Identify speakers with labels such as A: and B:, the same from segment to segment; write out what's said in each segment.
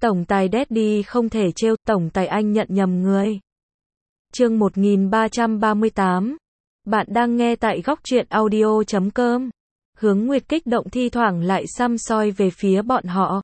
A: Tổng tài Daddy không thể trêu, tổng tài anh nhận nhầm người. Chương 1338. Bạn đang nghe tại góc truyện audio.com. Hướng Nguyệt kích động thi thoảng lại săm soi về phía bọn họ.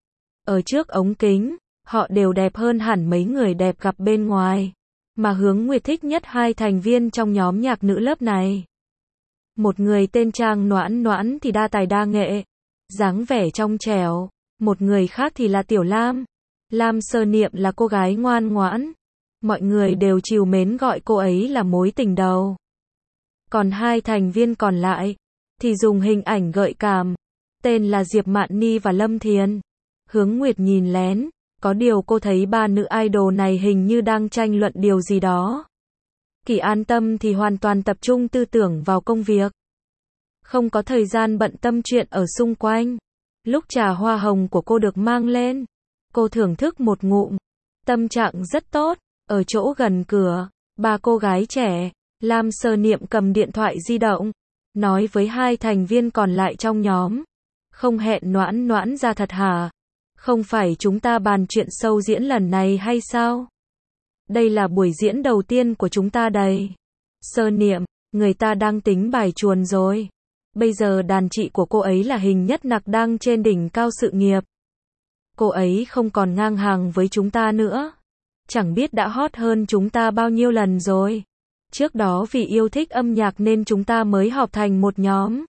A: Ở trước ống kính, họ đều đẹp hơn hẳn mấy người đẹp gặp bên ngoài. Mà Hướng Nguyệt thích nhất hai thành viên trong nhóm nhạc nữ lớp này. Một người tên Trang Noãn Noãn thì đa tài đa nghệ, dáng vẻ trong trẻo. Một người khác thì là Tiểu Lam. Lam Sơ Niệm là cô gái ngoan ngoãn. Mọi người đều trìu mến gọi cô ấy là mối tình đầu. Còn hai thành viên còn lại thì dùng hình ảnh gợi cảm, tên là Diệp Mạn Ni và Lâm Thiền. Hướng Nguyệt nhìn lén, có điều cô thấy ba nữ idol này hình như đang tranh luận điều gì đó. Kỳ An Tâm thì hoàn toàn tập trung tư tưởng vào công việc, không có thời gian bận tâm chuyện ở xung quanh. Lúc trà hoa hồng của cô được mang lên, cô thưởng thức một ngụm, tâm trạng rất tốt. Ở chỗ gần cửa, ba cô gái trẻ, Lam Sơ Niệm cầm điện thoại di động, nói với hai thành viên còn lại trong nhóm. Không hẹn Noãn Noãn ra thật hả? Không phải chúng ta bàn chuyện show diễn lần này hay sao? Đây là buổi diễn đầu tiên của chúng ta đây. Sơ Niệm, người ta đang tính bài chuồn rồi. Bây giờ đàn chị của cô ấy là Hình Nhất Nặc đang trên đỉnh cao sự nghiệp. Cô ấy không còn ngang hàng với chúng ta nữa. Chẳng biết đã hot hơn chúng ta bao nhiêu lần rồi. Trước đó vì yêu thích âm nhạc nên chúng ta mới họp thành một nhóm.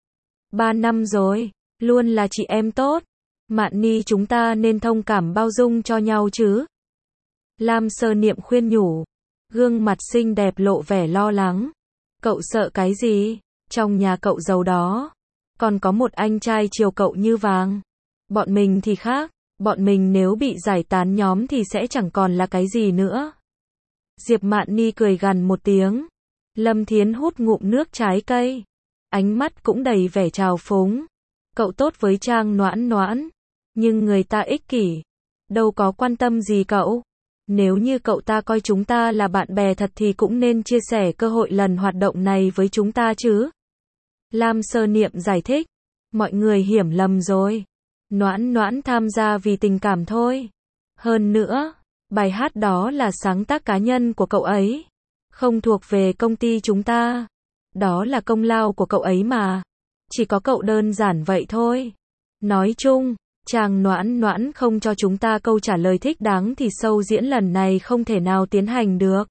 A: 3 năm rồi, luôn là chị em tốt. Mạn Ni chúng ta nên thông cảm bao dung cho nhau chứ. Lam Sơ Niệm khuyên nhủ. Gương mặt xinh đẹp lộ vẻ lo lắng. Cậu sợ cái gì? Trong nhà cậu giàu đó. Còn có một anh trai chiều cậu như vàng. Bọn mình thì khác. Bọn mình nếu bị giải tán nhóm thì sẽ chẳng còn là cái gì nữa. Diệp Mạn Ni cười gằn một tiếng. Lâm Thiến hút ngụm nước trái cây. Ánh mắt cũng đầy vẻ trào phúng. Cậu tốt với Trang Noãn Noãn. Nhưng người ta ích kỷ. Đâu có quan tâm gì cậu. Nếu như cậu ta coi chúng ta là bạn bè thật thì cũng nên chia sẻ cơ hội lần hoạt động này với chúng ta chứ. Lam Sơ Niệm giải thích. Mọi người hiểu lầm rồi. Noãn Noãn tham gia vì tình cảm thôi. Hơn nữa, bài hát đó là sáng tác cá nhân của cậu ấy. Không thuộc về công ty chúng ta. Đó là công lao của cậu ấy mà. Chỉ có cậu đơn giản vậy thôi. Nói chung, Trang Noãn Noãn không cho chúng ta câu trả lời thích đáng thì show diễn lần này không thể nào tiến hành được.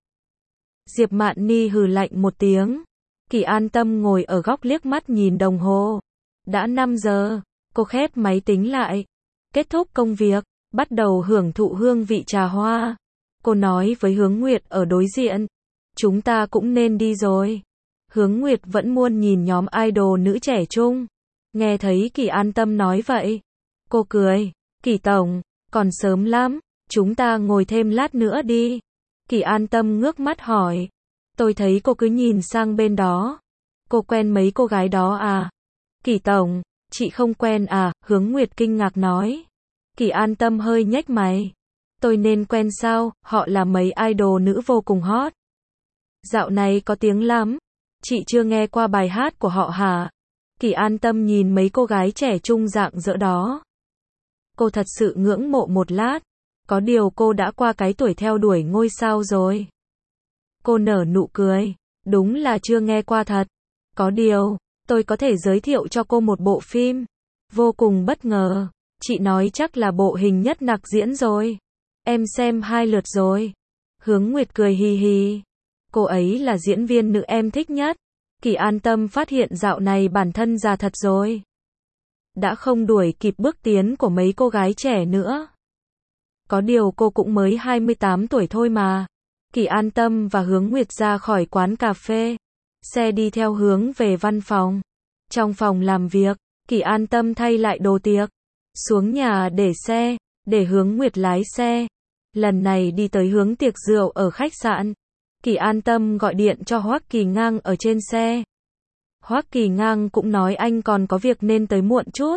A: Diệp Mạn Ni hừ lạnh một tiếng. Kỳ An Tâm ngồi ở góc liếc mắt nhìn đồng hồ. Đã 5 giờ. Cô khép máy tính lại. Kết thúc công việc, bắt đầu hưởng thụ hương vị trà hoa. Cô nói với Hướng Nguyệt ở đối diện. Chúng ta cũng nên đi rồi. Hướng Nguyệt vẫn muốn nhìn nhóm idol nữ trẻ trung. Nghe thấy Kỳ An Tâm nói vậy. Cô cười. Kỳ tổng, còn sớm lắm. Chúng ta ngồi thêm lát nữa đi. Kỳ An Tâm ngước mắt hỏi. Tôi thấy cô cứ nhìn sang bên đó. Cô quen mấy cô gái đó à? Kỳ tổng, chị không quen à? Hướng Nguyệt kinh ngạc nói. Kỳ An Tâm hơi nhếch mày. Tôi nên quen sao? Họ là mấy idol nữ vô cùng hot. Dạo này có tiếng lắm. Chị chưa nghe qua bài hát của họ hả? Kỳ An Tâm nhìn mấy cô gái trẻ trung rạng rỡ đó. Cô thật sự ngưỡng mộ một lát. Có điều cô đã qua cái tuổi theo đuổi ngôi sao rồi. Cô nở nụ cười. Đúng là chưa nghe qua thật. Có điều, tôi có thể giới thiệu cho cô một bộ phim. Vô cùng bất ngờ. Chị nói chắc là bộ Hình Nhất Nặc diễn rồi. Em xem 2 lượt rồi. Hướng Nguyệt cười hì hì. Cô ấy là diễn viên nữ em thích nhất. Kỳ An Tâm phát hiện dạo này bản thân già thật rồi. Đã không đuổi kịp bước tiến của mấy cô gái trẻ nữa. Có điều cô cũng mới 28 tuổi thôi mà. Kỳ An Tâm và Hướng Nguyệt ra khỏi quán cà phê. Xe đi theo hướng về văn phòng. Trong phòng làm việc, Kỳ An Tâm thay lại đồ tiệc. Xuống nhà để xe, để Hướng Nguyệt lái xe. Lần này đi tới hướng tiệc rượu ở khách sạn. Kỳ An Tâm gọi điện cho Hoắc Kỳ Ngang ở trên xe. Hoắc Kỳ Ngang cũng nói anh còn có việc nên tới muộn chút.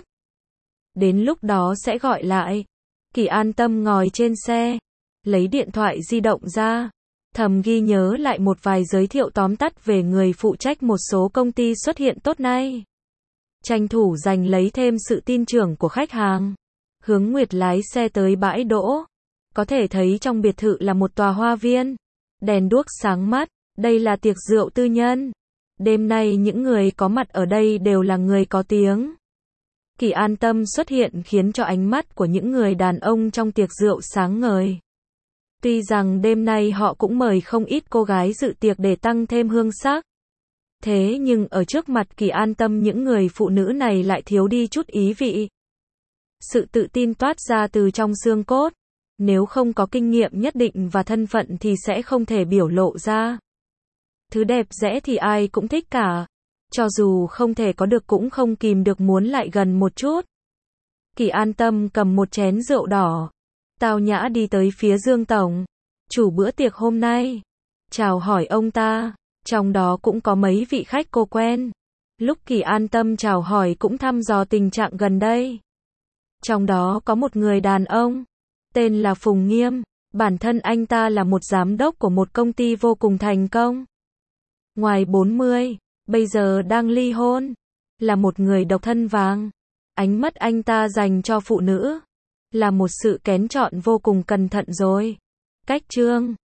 A: Đến lúc đó sẽ gọi lại. Kỳ An Tâm ngồi trên xe, lấy điện thoại di động ra. Thầm ghi nhớ lại một vài giới thiệu tóm tắt về người phụ trách một số công ty xuất hiện tốt nay. Tranh thủ giành lấy thêm sự tin tưởng của khách hàng. Hướng Nguyệt lái xe tới bãi đỗ. Có thể thấy trong biệt thự là một tòa hoa viên. Đèn đuốc sáng mắt, đây là tiệc rượu tư nhân. Đêm nay những người có mặt ở đây đều là người có tiếng. Kỳ An Tâm xuất hiện khiến cho ánh mắt của những người đàn ông trong tiệc rượu sáng ngời. Tuy rằng đêm nay họ cũng mời không ít cô gái dự tiệc để tăng thêm hương sắc. Thế nhưng ở trước mặt Kỳ An Tâm những người phụ nữ này lại thiếu đi chút ý vị. Sự tự tin toát ra từ trong xương cốt. Nếu không có kinh nghiệm nhất định và thân phận thì sẽ không thể biểu lộ ra. Thứ đẹp đẽ thì ai cũng thích cả. Cho dù không thể có được cũng không kìm được muốn lại gần một chút. Kỳ An Tâm cầm một chén rượu đỏ. Tao nhã đi tới phía Dương Tổng. Chủ bữa tiệc hôm nay. Chào hỏi ông ta. Trong đó cũng có mấy vị khách cô quen. Lúc Kỳ An Tâm chào hỏi cũng thăm dò tình trạng gần đây. Trong đó có một người đàn ông. Tên là Phùng Nghiêm. Bản thân anh ta là một giám đốc của một công ty vô cùng thành công. Ngoài 40, bây giờ đang ly hôn. Là một người độc thân vàng. Ánh mắt anh ta dành cho phụ nữ. Là một sự kén chọn vô cùng cẩn thận rồi. Cách Trương